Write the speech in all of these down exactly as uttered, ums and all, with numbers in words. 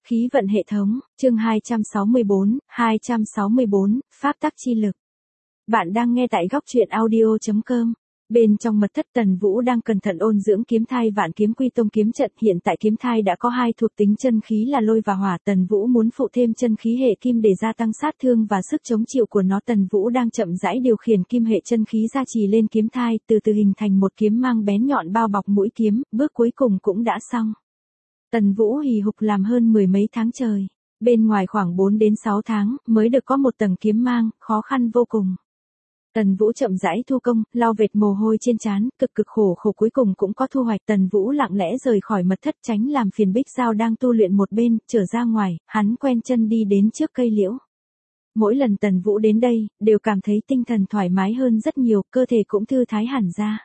Khí vận hệ thống, chương hai trăm sáu mươi bốn, hai trăm sáu mươi bốn, pháp tắc chi lực. Bạn đang nghe tại góc truyện audio chấm com. Bên trong mật thất Tần Vũ đang cẩn thận ôn dưỡng kiếm thai Vạn Kiếm Quy Tông kiếm trận. Hiện tại kiếm thai đã có hai thuộc tính chân khí là lôi và hỏa. Tần Vũ muốn phụ thêm chân khí hệ kim để gia tăng sát thương và sức chống chịu của nó. Tần Vũ đang chậm rãi điều khiển kim hệ chân khí gia trì lên kiếm thai, từ từ hình thành một kiếm mang bén nhọn bao bọc mũi kiếm. Bước cuối cùng cũng đã xong. Tần Vũ hì hục làm hơn mười mấy tháng trời, bên ngoài khoảng bốn đến sáu tháng mới được có một tầng kiếm mang, khó khăn vô cùng. Tần Vũ chậm rãi thu công, lau vệt mồ hôi trên trán, cực cực khổ khổ cuối cùng cũng có thu hoạch. Tần Vũ lặng lẽ rời khỏi mật thất, tránh làm phiền Bích Giao đang tu luyện một bên, trở ra ngoài, hắn quen chân đi đến trước cây liễu. Mỗi lần Tần Vũ đến đây, đều cảm thấy tinh thần thoải mái hơn rất nhiều, cơ thể cũng thư thái hẳn ra.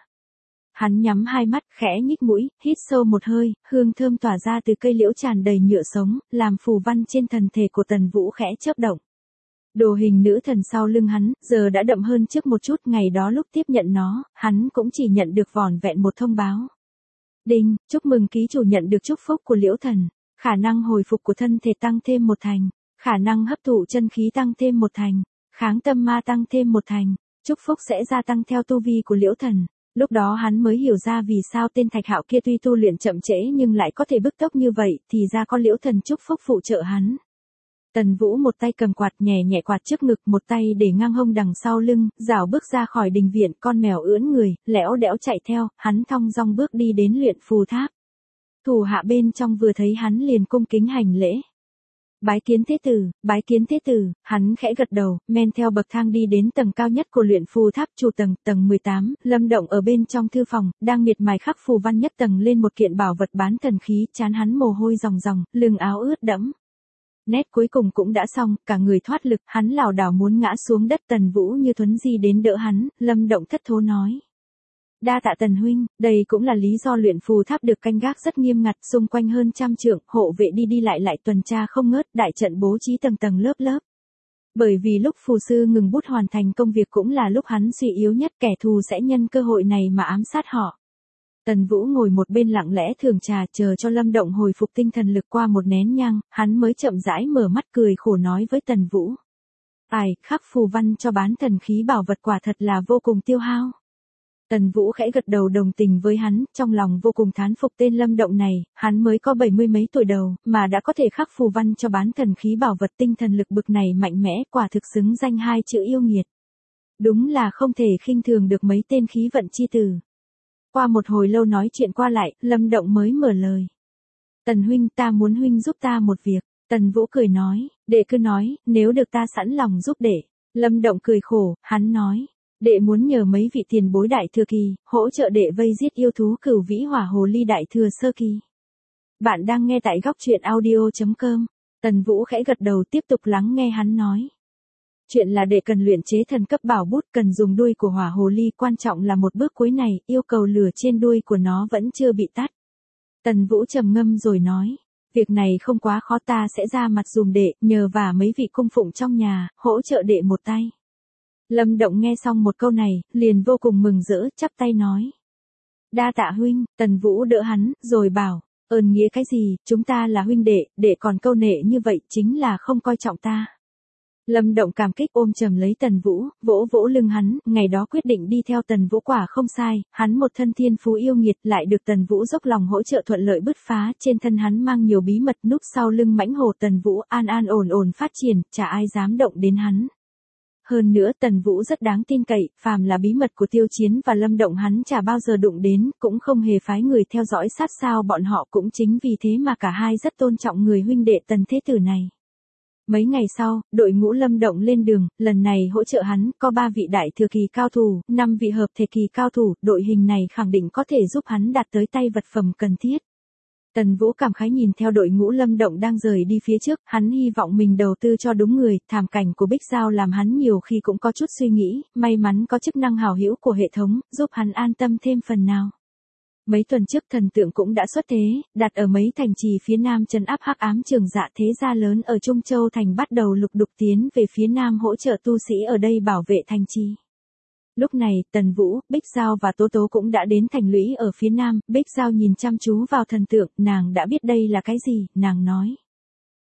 Hắn nhắm hai mắt, khẽ nhích mũi, hít sâu một hơi, hương thơm tỏa ra từ cây liễu tràn đầy nhựa sống, làm phù văn trên thần thể của Tần Vũ khẽ chớp động. Đồ hình nữ thần sau lưng hắn, giờ đã đậm hơn trước một chút. Ngày đó lúc tiếp nhận nó, hắn cũng chỉ nhận được vỏn vẹn một thông báo. Đinh, chúc mừng ký chủ nhận được chúc phúc của liễu thần. Khả năng hồi phục của thân thể tăng thêm một thành. Khả năng hấp thụ chân khí tăng thêm một thành. Kháng tâm ma tăng thêm một thành. Chúc phúc sẽ gia tăng theo tu vi của liễu thần. Lúc đó hắn mới hiểu ra vì sao tên Thạch Hạo kia tuy tu luyện chậm trễ nhưng lại có thể bức tốc như vậy, thì ra có liễu thần chúc phúc phụ trợ hắn. Tần Vũ một tay cầm quạt nhẹ nhẹ quạt trước ngực, một tay để ngang hông đằng sau lưng, rảo bước ra khỏi đình viện. Con mèo ưỡn người, lẽo đẽo chạy theo, hắn thong dong bước đi đến luyện phù tháp. Thủ hạ bên trong vừa thấy hắn liền cung kính hành lễ. Bái kiến thế tử, bái kiến thế tử. Hắn khẽ gật đầu, men theo bậc thang đi đến tầng cao nhất của luyện phù tháp chủ tầng, tầng mười tám. Lâm Động ở bên trong thư phòng, đang miệt mài khắc phù văn nhất tầng lên một kiện bảo vật bán thần khí. Trán hắn mồ hôi ròng ròng, lưng áo ướt đẫm. Nét cuối cùng cũng đã xong, cả người thoát lực, hắn lảo đảo muốn ngã xuống đất. Tần Vũ như thuấn di đến đỡ hắn. Lâm Động thất thố nói: đa tạ Tần huynh. Đây cũng là lý do luyện phù tháp được canh gác rất nghiêm ngặt, xung quanh hơn trăm trượng, hộ vệ đi đi lại lại tuần tra không ngớt, đại trận bố trí tầng tầng lớp lớp. Bởi vì lúc phù sư ngừng bút hoàn thành công việc cũng là lúc hắn suy yếu nhất, kẻ thù sẽ nhân cơ hội này mà ám sát họ. Tần Vũ ngồi một bên lặng lẽ thưởng trà, chờ cho Lâm Động hồi phục tinh thần lực. Qua một nén nhang, hắn mới chậm rãi mở mắt cười khổ nói với Tần Vũ: ai, khắc phù văn cho bán thần khí bảo vật quả thật là vô cùng tiêu hao. Tần Vũ khẽ gật đầu đồng tình với hắn, trong lòng vô cùng thán phục tên Lâm Động này. Hắn mới có bảy mươi mấy tuổi đầu, mà đã có thể khắc phù văn cho bán thần khí bảo vật. Tinh thần lực bực này mạnh mẽ, quả thực xứng danh hai chữ yêu nghiệt. Đúng là không thể khinh thường được mấy tên khí vận chi tử. Qua một hồi lâu nói chuyện qua lại, Lâm Động mới mở lời: Tần huynh, ta muốn huynh giúp ta một việc. Tần Vũ cười nói: đệ cứ nói, nếu được ta sẵn lòng giúp đệ. Lâm Động cười khổ, hắn nói: đệ muốn nhờ mấy vị tiền bối đại thừa kỳ, hỗ trợ đệ vây giết yêu thú Cửu Vĩ Hỏa Hồ Ly đại thừa sơ kỳ. Bạn đang nghe tại góc truyện audio chấm com. Tần Vũ khẽ gật đầu tiếp tục lắng nghe hắn nói. Chuyện là đệ cần luyện chế thần cấp bảo bút, cần dùng đuôi của hỏa hồ ly, quan trọng là một bước cuối này, yêu cầu lửa trên đuôi của nó vẫn chưa bị tắt. Tần Vũ trầm ngâm rồi nói: việc này không quá khó, ta sẽ ra mặt dùm đệ, nhờ vả mấy vị cung phụng trong nhà, hỗ trợ đệ một tay. Lâm Động nghe xong một câu này, liền vô cùng mừng rỡ, chắp tay nói: đa tạ huynh. Tần Vũ đỡ hắn, rồi bảo: ơn nghĩa cái gì, chúng ta là huynh đệ, đệ còn câu nệ như vậy, chính là không coi trọng ta. Lâm Động cảm kích ôm chầm lấy Tần Vũ, vỗ vỗ lưng hắn. Ngày đó quyết định đi theo Tần Vũ quả không sai, hắn một thân thiên phú yêu nghiệt, lại được Tần Vũ dốc lòng hỗ trợ thuận lợi bứt phá. Trên thân hắn mang nhiều bí mật, núp sau lưng mãnh hổ Tần Vũ an an ổn ổn phát triển, chả ai dám động đến hắn. Hơn nữa Tần Vũ rất đáng tin cậy, phàm là bí mật của Tiêu Chiến và Lâm Động hắn chả bao giờ đụng đến, cũng không hề phái người theo dõi sát sao bọn họ. Cũng chính vì thế mà cả hai rất tôn trọng người huynh đệ Tần thế tử này. Mấy ngày sau, đội ngũ Lâm Động lên đường, lần này hỗ trợ hắn có ba vị đại thừa kỳ cao thủ, năm vị hợp thể kỳ cao thủ. Đội hình này khẳng định có thể giúp hắn đạt tới tay vật phẩm cần thiết. Tần Vũ cảm khái nhìn theo đội ngũ Lâm Động đang rời đi phía trước, hắn hy vọng mình đầu tư cho đúng người. Thảm cảnh của Bích Giao làm hắn nhiều khi cũng có chút suy nghĩ, may mắn có chức năng hảo hữu của hệ thống, giúp hắn an tâm thêm phần nào. Mấy tuần trước thần tượng cũng đã xuất thế, đặt ở mấy thành trì phía nam trấn áp hắc ám trường dạ thế gia lớn ở Trung Châu thành bắt đầu lục đục tiến về phía nam hỗ trợ tu sĩ ở đây bảo vệ thành trì. Lúc này, Tần Vũ, Bích Giao và Tố Tố cũng đã đến thành lũy ở phía nam. Bích Giao nhìn chăm chú vào thần tượng, nàng đã biết đây là cái gì, nàng nói: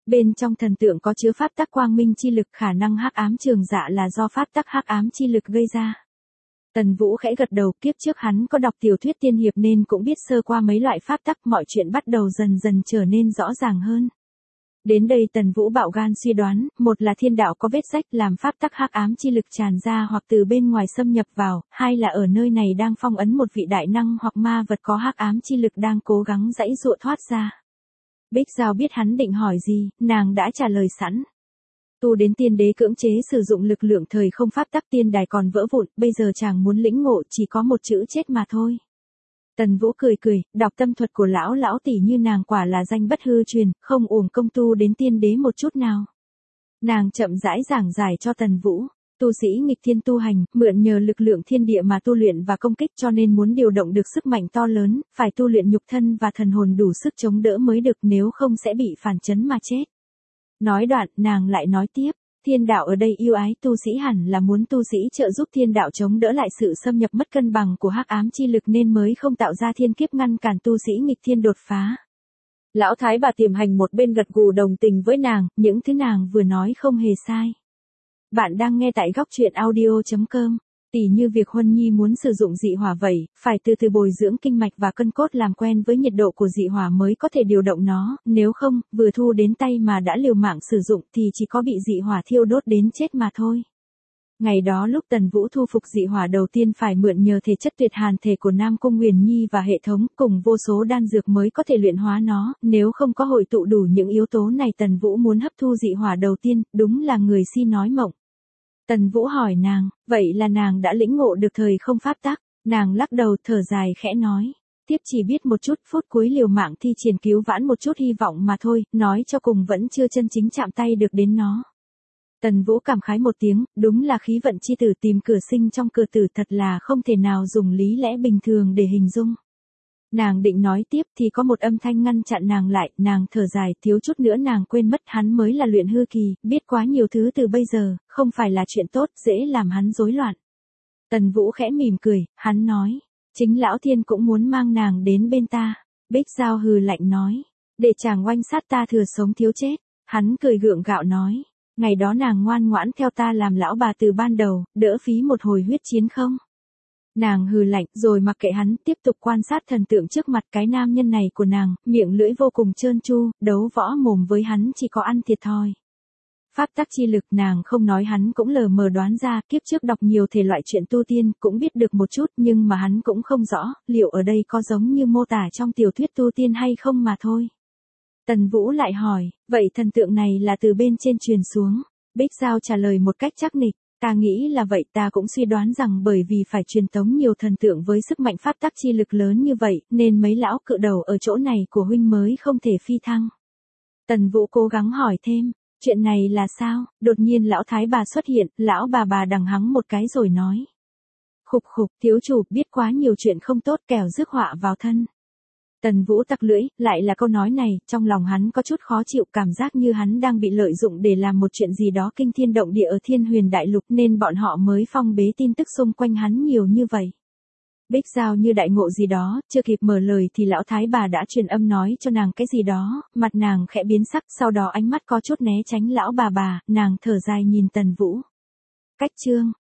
Bên trong thần tượng có chứa pháp tắc quang minh chi lực, khả năng hắc ám trường dạ là do pháp tắc hắc ám chi lực gây ra. Tần Vũ khẽ gật đầu, kiếp trước hắn có đọc tiểu thuyết tiên hiệp nên cũng biết sơ qua mấy loại pháp tắc, mọi chuyện bắt đầu dần dần trở nên rõ ràng hơn. Đến đây Tần Vũ bạo gan suy đoán, một là thiên đạo có vết rách làm pháp tắc hắc ám chi lực tràn ra hoặc từ bên ngoài xâm nhập vào, hai là ở nơi này đang phong ấn một vị đại năng hoặc ma vật có hắc ám chi lực đang cố gắng giãy giụa thoát ra. Bích Giao biết hắn định hỏi gì, nàng đã trả lời sẵn. Tu đến tiên đế cưỡng chế sử dụng lực lượng thời không pháp tắc tiên đài còn vỡ vụn, bây giờ chàng muốn lĩnh ngộ chỉ có một chữ chết mà thôi. Tần Vũ cười cười, đọc tâm thuật của lão lão tỷ như nàng quả là danh bất hư truyền, không uổng công tu đến tiên đế một chút nào. Nàng chậm rãi giảng giải cho Tần Vũ, tu sĩ nghịch thiên tu hành, mượn nhờ lực lượng thiên địa mà tu luyện và công kích cho nên muốn điều động được sức mạnh to lớn, phải tu luyện nhục thân và thần hồn đủ sức chống đỡ mới được, nếu không sẽ bị phản chấn mà chết. Nói đoạn, nàng lại nói tiếp, thiên đạo ở đây yêu ái tu sĩ hẳn là muốn tu sĩ trợ giúp thiên đạo chống đỡ lại sự xâm nhập mất cân bằng của hắc ám chi lực nên mới không tạo ra thiên kiếp ngăn cản tu sĩ nghịch thiên đột phá. Lão Thái bà Tiềm Hành một bên gật gù đồng tình với nàng, những thứ nàng vừa nói không hề sai. Bạn đang nghe tại góc truyện audio chấm com. Tỉ như việc Huân Nhi muốn sử dụng dị hỏa vậy, phải từ từ bồi dưỡng kinh mạch và cân cốt làm quen với nhiệt độ của dị hỏa mới có thể điều động nó, nếu không, vừa thu đến tay mà đã liều mạng sử dụng thì chỉ có bị dị hỏa thiêu đốt đến chết mà thôi. Ngày đó lúc Tần Vũ thu phục dị hỏa đầu tiên phải mượn nhờ thể chất tuyệt hàn thể của Nam Cung Nguyền Nhi và hệ thống cùng vô số đan dược mới có thể luyện hóa nó, nếu không có hội tụ đủ những yếu tố này Tần Vũ muốn hấp thu dị hỏa đầu tiên, đúng là người si nói mộng. Tần Vũ hỏi nàng, vậy là nàng đã lĩnh ngộ được thời không pháp tắc, nàng lắc đầu thở dài khẽ nói, tiếp chỉ biết một chút, phút cuối liều mạng thi triển cứu vãn một chút hy vọng mà thôi, nói cho cùng vẫn chưa chân chính chạm tay được đến nó. Tần Vũ cảm khái một tiếng, đúng là khí vận chi tử tìm cửa sinh trong cửa tử, thật là không thể nào dùng lý lẽ bình thường để hình dung. Nàng định nói tiếp thì có một âm thanh ngăn chặn nàng lại, nàng thở dài, thiếu chút nữa nàng quên mất hắn mới là luyện hư kỳ, biết quá nhiều thứ từ bây giờ, không phải là chuyện tốt, dễ làm hắn rối loạn. Tần Vũ khẽ mỉm cười, hắn nói, chính lão thiên cũng muốn mang nàng đến bên ta. Bích Giao hừ lạnh nói, để chàng oanh sát ta thừa sống thiếu chết. Hắn cười gượng gạo nói, ngày đó nàng ngoan ngoãn theo ta làm lão bà từ ban đầu, đỡ phí một hồi huyết chiến không? Nàng hừ lạnh rồi mặc kệ hắn, tiếp tục quan sát thần tượng trước mặt. Cái nam nhân này của nàng, miệng lưỡi vô cùng trơn tru, đấu võ mồm với hắn chỉ có ăn thiệt thòi. Pháp tắc chi lực nàng không nói hắn cũng lờ mờ đoán ra, kiếp trước đọc nhiều thể loại chuyện tu tiên cũng biết được một chút, nhưng mà hắn cũng không rõ, liệu ở đây có giống như mô tả trong tiểu thuyết tu tiên hay không mà thôi. Tần Vũ lại hỏi, vậy thần tượng này là từ bên trên truyền xuống? Bích Giao trả lời một cách chắc nịch, ta nghĩ là vậy, ta cũng suy đoán rằng bởi vì phải truyền tống nhiều thần tượng với sức mạnh pháp tắc chi lực lớn như vậy, nên mấy lão cự đầu ở chỗ này của huynh mới không thể phi thăng. Tần Vũ cố gắng hỏi thêm, chuyện này là sao? Đột nhiên lão thái bà xuất hiện, lão bà bà đằng hắng một cái rồi nói. Khục khục, thiếu chủ biết quá nhiều chuyện không tốt, kẻo rước họa vào thân. Tần Vũ tặc lưỡi, lại là câu nói này, trong lòng hắn có chút khó chịu, cảm giác như hắn đang bị lợi dụng để làm một chuyện gì đó kinh thiên động địa ở Thiên Huyền Đại Lục nên bọn họ mới phong bế tin tức xung quanh hắn nhiều như vậy. Bích Giao như đại ngộ gì đó, chưa kịp mở lời thì lão thái bà đã truyền âm nói cho nàng cái gì đó, mặt nàng khẽ biến sắc, sau đó ánh mắt có chút né tránh lão bà bà, nàng thở dài nhìn Tần Vũ. Cách chương